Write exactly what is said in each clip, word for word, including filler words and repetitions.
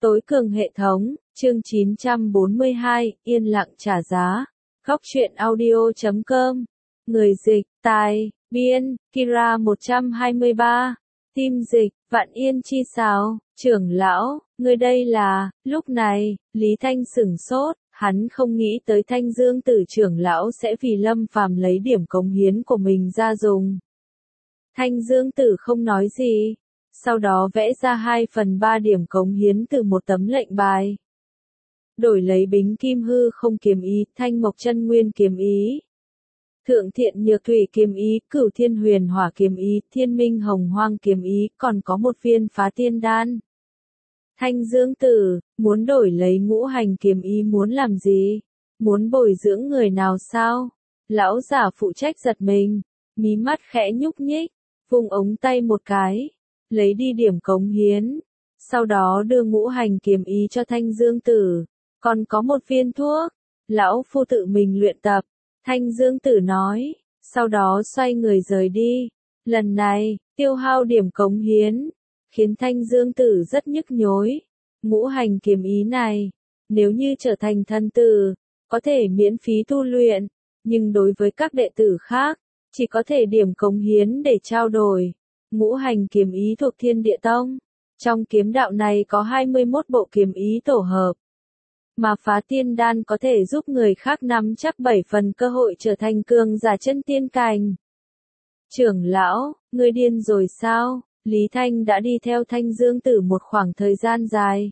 Tối cường hệ thống, chương chín trăm bốn mươi hai, yên lặng trả giá. Góc truyện audio chấm com. Người dịch, tài, biên, Kira một trăm hai mươi ba. Team dịch, Vạn Yên chi sao, trưởng lão, người đây là, lúc này, Lý Thanh sửng sốt, hắn không nghĩ tới Thanh Dương Tử trưởng lão sẽ vì Lâm Phàm lấy điểm cống hiến của mình ra dùng. Thanh Dương Tử không nói gì, sau đó vẽ ra hai phần ba điểm cống hiến từ một tấm lệnh bài. Đổi lấy Bính Kim Hư không kiếm ý, Thanh Mộc Chân Nguyên kiếm ý, Thượng Thiện Nhược Thủy kiếm ý, Cửu Thiên Huyền Hỏa kiếm ý, Thiên Minh Hồng Hoang kiếm ý, còn có một viên Phá Tiên đan. Thanh Dương Tử, muốn đổi lấy Ngũ Hành kiếm ý muốn làm gì? Muốn bồi dưỡng người nào sao? Lão giả phụ trách giật mình, mí mắt khẽ nhúc nhích, vung ống tay một cái, lấy đi điểm cống hiến, sau đó đưa Ngũ Hành kiếm ý cho Thanh Dương Tử, còn có một viên thuốc, lão phu tự mình luyện tập. Thanh Dương Tử nói, sau đó xoay người rời đi. Lần này, tiêu hao điểm cống hiến, khiến Thanh Dương Tử rất nhức nhối. Ngũ Hành kiếm ý này, nếu như trở thành thân tử, có thể miễn phí tu luyện, nhưng đối với các đệ tử khác, chỉ có thể điểm cống hiến để trao đổi. Ngũ Hành kiếm ý thuộc Thiên Địa Tông, trong kiếm đạo này có hai mươi mốt bộ kiếm ý tổ hợp. Mà Phá Tiên đan có thể giúp người khác nắm chắc bảy phần cơ hội trở thành cường giả chân tiên cảnh. Trưởng lão, ngươi điên rồi sao? Lý Thanh đã đi theo Thanh Dương Tử một khoảng thời gian dài.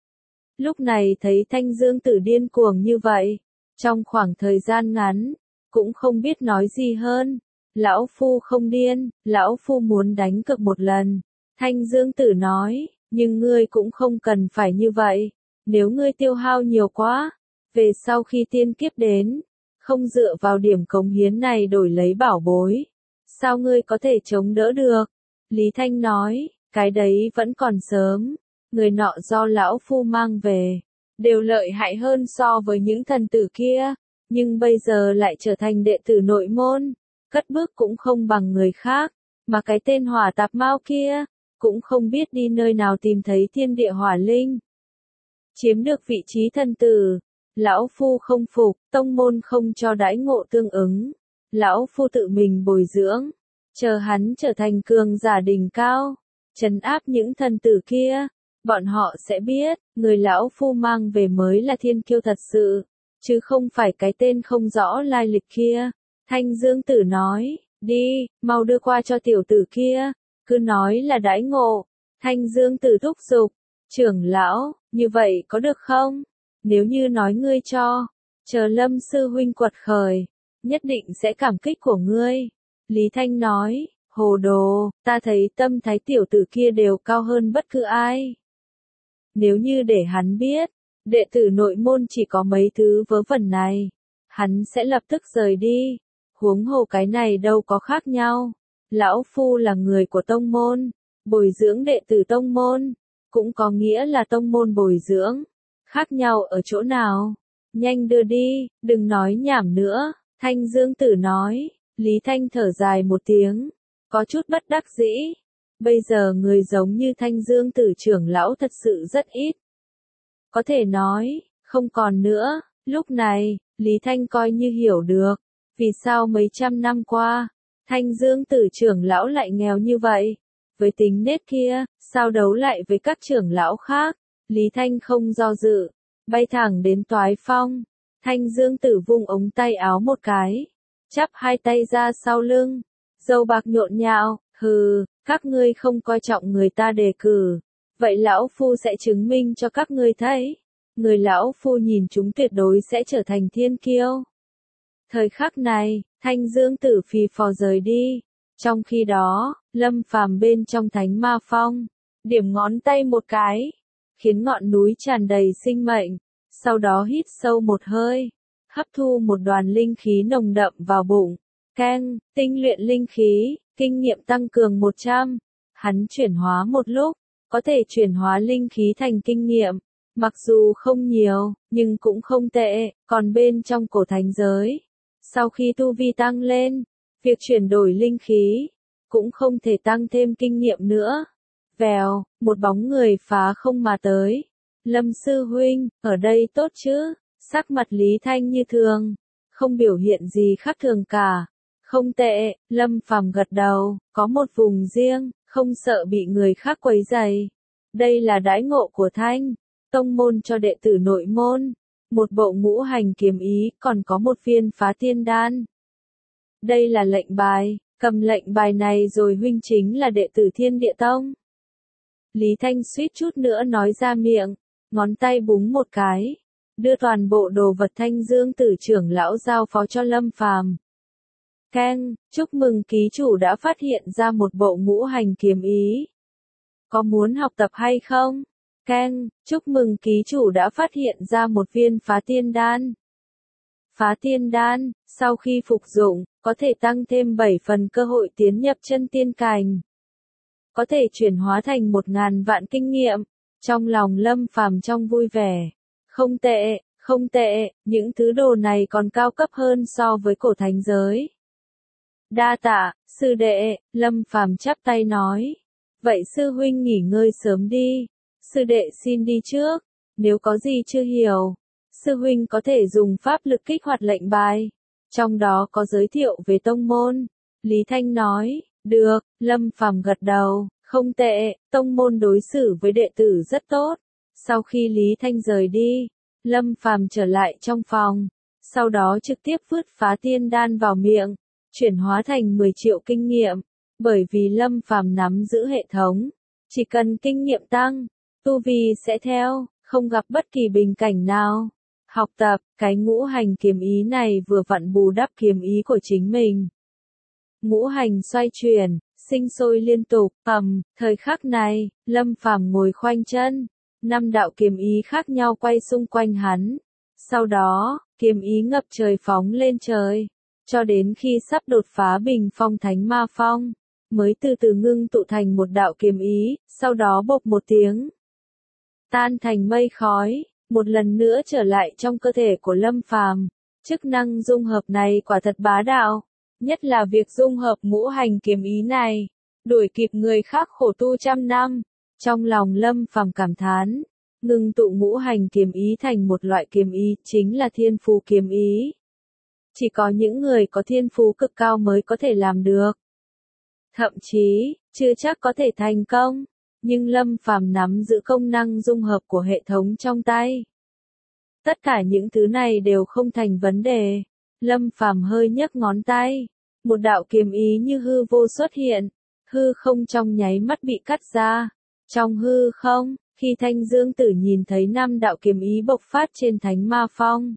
Lúc này thấy Thanh Dương Tử điên cuồng như vậy, trong khoảng thời gian ngắn, cũng không biết nói gì hơn. Lão phu không điên, lão phu muốn đánh cược một lần. Thanh Dương Tử nói, nhưng ngươi cũng không cần phải như vậy. Nếu ngươi tiêu hao nhiều quá, về sau khi tiên kiếp đến, không dựa vào điểm cống hiến này đổi lấy bảo bối, sao ngươi có thể chống đỡ được? Lý Thanh nói, cái đấy vẫn còn sớm, người nọ do lão phu mang về, đều lợi hại hơn so với những thần tử kia, nhưng bây giờ lại trở thành đệ tử nội môn, cất bước cũng không bằng người khác, mà cái tên Hỏa Tạp Mao kia, cũng không biết đi nơi nào tìm thấy thiên địa hỏa linh. Chiếm được vị trí thần tử, lão phu không phục, tông môn không cho đãi ngộ tương ứng, lão phu tự mình bồi dưỡng, chờ hắn trở thành cường giả đỉnh cao, trấn áp những thần tử kia, bọn họ sẽ biết, người lão phu mang về mới là thiên kiêu thật sự, chứ không phải cái tên không rõ lai lịch kia. Thanh Dương Tử nói, đi, mau đưa qua cho tiểu tử kia, cứ nói là đãi ngộ. Thanh Dương Tử thúc giục, trưởng lão, như vậy có được không? Nếu như nói ngươi cho, chờ Lâm sư huynh quật khởi, nhất định sẽ cảm kích của ngươi. Lý Thanh nói, hồ đồ, ta thấy tâm thái tiểu tử kia đều cao hơn bất cứ ai. Nếu như để hắn biết, đệ tử nội môn chỉ có mấy thứ vớ vẩn này, hắn sẽ lập tức rời đi. Huống hồ cái này đâu có khác nhau. Lão phu là người của tông môn, bồi dưỡng đệ tử tông môn, cũng có nghĩa là tông môn bồi dưỡng. Khác nhau ở chỗ nào? Nhanh đưa đi, đừng nói nhảm nữa. Thanh Dương Tử nói. Lý Thanh thở dài một tiếng, có chút bất đắc dĩ. Bây giờ người giống như Thanh Dương Tử trưởng lão thật sự rất ít. Có thể nói, không còn nữa. Lúc này, Lý Thanh coi như hiểu được, vì sao mấy trăm năm qua, Thanh Dương Tử trưởng lão lại nghèo như vậy. Với tính nết kia, sao đấu lại với các trưởng lão khác? Lý Thanh không do dự, bay thẳng đến Toái Phong. Thanh Dương Tử vung ống tay áo một cái, chắp hai tay ra sau lưng, râu bạc nhộn nhạo, hừ, các ngươi không coi trọng người ta đề cử, vậy lão phu sẽ chứng minh cho các ngươi thấy, người lão phu nhìn chúng tuyệt đối sẽ trở thành thiên kiêu. Thời khắc này, Thanh Dương Tử phì phò rời đi. Trong khi đó, Lâm Phàm bên trong Thánh Ma Phong, điểm ngón tay một cái, khiến ngọn núi tràn đầy sinh mệnh, sau đó hít sâu một hơi, hấp thu một đoàn linh khí nồng đậm vào bụng. Keng, tinh luyện linh khí, kinh nghiệm tăng cường một trăm. Hắn chuyển hóa một lúc, có thể chuyển hóa linh khí thành kinh nghiệm, mặc dù không nhiều, nhưng cũng không tệ. Còn bên trong cổ thánh giới, sau khi tu vi tăng lên, việc chuyển đổi linh khí cũng không thể tăng thêm kinh nghiệm nữa. Vèo, một bóng người phá không mà tới, Lâm sư huynh, ở đây tốt chứ? Sắc mặt Lý Thanh như thường, không biểu hiện gì khác thường cả. Không tệ, Lâm Phàm gật đầu, có một vùng riêng, không sợ bị người khác quấy rầy. Đây là đãi ngộ của Thanh tông môn cho đệ tử nội môn, một bộ ngũ hành kiếm ý, còn có một viên phá tiên đan. Đây là lệnh bài, cầm lệnh bài này rồi huynh chính là đệ tử Thiên Địa Tông. Lý Thanh suýt chút nữa nói ra miệng, ngón tay búng một cái, đưa toàn bộ đồ vật Thanh Dương Tử trưởng lão giao phó cho Lâm Phàm. Keng, chúc mừng ký chủ đã phát hiện ra một bộ ngũ hành kiếm ý. Có muốn học tập hay không? Keng, chúc mừng ký chủ đã phát hiện ra một viên phá tiên đan. Phá tiên đan, sau khi phục dụng, có thể tăng thêm bảy phần cơ hội tiến nhập chân tiên cảnh. Có thể chuyển hóa thành một ngàn vạn kinh nghiệm. Trong lòng Lâm Phàm trong vui vẻ. Không tệ, không tệ, những thứ đồ này còn cao cấp hơn so với cổ thánh giới. Đa tạ, sư đệ, Lâm Phàm chắp tay nói. Vậy sư huynh nghỉ ngơi sớm đi. Sư đệ xin đi trước, nếu có gì chưa hiểu, sư huynh có thể dùng pháp lực kích hoạt lệnh bài. Trong đó có giới thiệu về tông môn. Lý Thanh nói, được, Lâm Phàm gật đầu, không tệ, tông môn đối xử với đệ tử rất tốt. Sau khi Lý Thanh rời đi, Lâm Phàm trở lại trong phòng, sau đó trực tiếp vứt phá tiên đan vào miệng, chuyển hóa thành mười triệu kinh nghiệm, bởi vì Lâm Phàm nắm giữ hệ thống, chỉ cần kinh nghiệm tăng, tu vi sẽ theo, không gặp bất kỳ bình cảnh nào. Học tập, cái ngũ hành kiếm ý này vừa vặn bù đắp kiếm ý của chính mình. Ngũ hành xoay chuyển, sinh sôi liên tục, ầm, thời khắc này, Lâm Phàm ngồi khoanh chân, năm đạo kiếm ý khác nhau quay xung quanh hắn. Sau đó, kiếm ý ngập trời phóng lên trời, cho đến khi sắp đột phá bình phong thánh ma phong, mới từ từ ngưng tụ thành một đạo kiếm ý, sau đó bộc một tiếng, tan thành mây khói, một lần nữa trở lại trong cơ thể của Lâm Phàm. Chức năng dung hợp này quả thật bá đạo, nhất là việc dung hợp ngũ hành kiếm ý này, đuổi kịp người khác khổ tu trăm năm. Trong lòng Lâm Phàm cảm thán, ngưng tụ ngũ hành kiếm ý thành một loại kiếm ý, chính là thiên phú kiếm ý. Chỉ có những người có thiên phú cực cao mới có thể làm được. Thậm chí, chưa chắc có thể thành công, nhưng Lâm Phàm nắm giữ công năng dung hợp của hệ thống trong tay. Tất cả những thứ này đều không thành vấn đề. Lâm Phàm hơi nhấc ngón tay, một đạo kiếm ý như hư vô xuất hiện, hư không trong nháy mắt bị cắt ra. Trong hư không, khi Thanh Dương Tử nhìn thấy năm đạo kiếm ý bộc phát trên Thánh Ma Phong,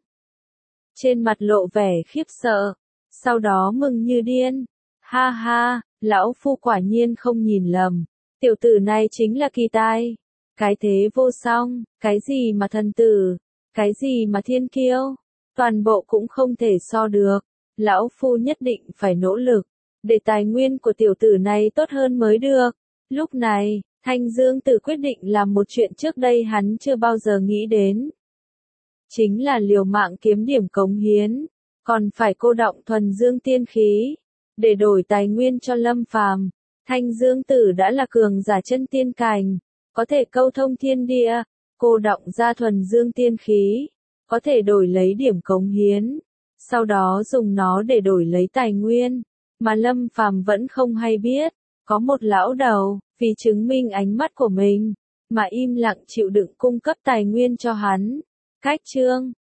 trên mặt lộ vẻ khiếp sợ, sau đó mừng như điên. Ha ha, lão phu quả nhiên không nhìn lầm, tiểu tử này chính là kỳ tài. Cái thế vô song, cái gì mà thần tử, cái gì mà thiên kiêu, toàn bộ cũng không thể so được. Lão phu nhất định phải nỗ lực, để tài nguyên của tiểu tử này tốt hơn mới được. Lúc này, Thanh Dương Tử quyết định làm một chuyện trước đây hắn chưa bao giờ nghĩ đến. Chính là liều mạng kiếm điểm cống hiến, còn phải cô đọng thuần dương tiên khí, để đổi tài nguyên cho Lâm Phàm. Thanh Dương Tử đã là cường giả chân tiên cảnh, có thể câu thông thiên địa, cô đọng ra thuần dương tiên khí, có thể đổi lấy điểm cống hiến, sau đó dùng nó để đổi lấy tài nguyên, mà Lâm Phàm vẫn không hay biết. Có một lão đầu, vì chứng minh ánh mắt của mình, mà im lặng chịu đựng cung cấp tài nguyên cho hắn. Cách chương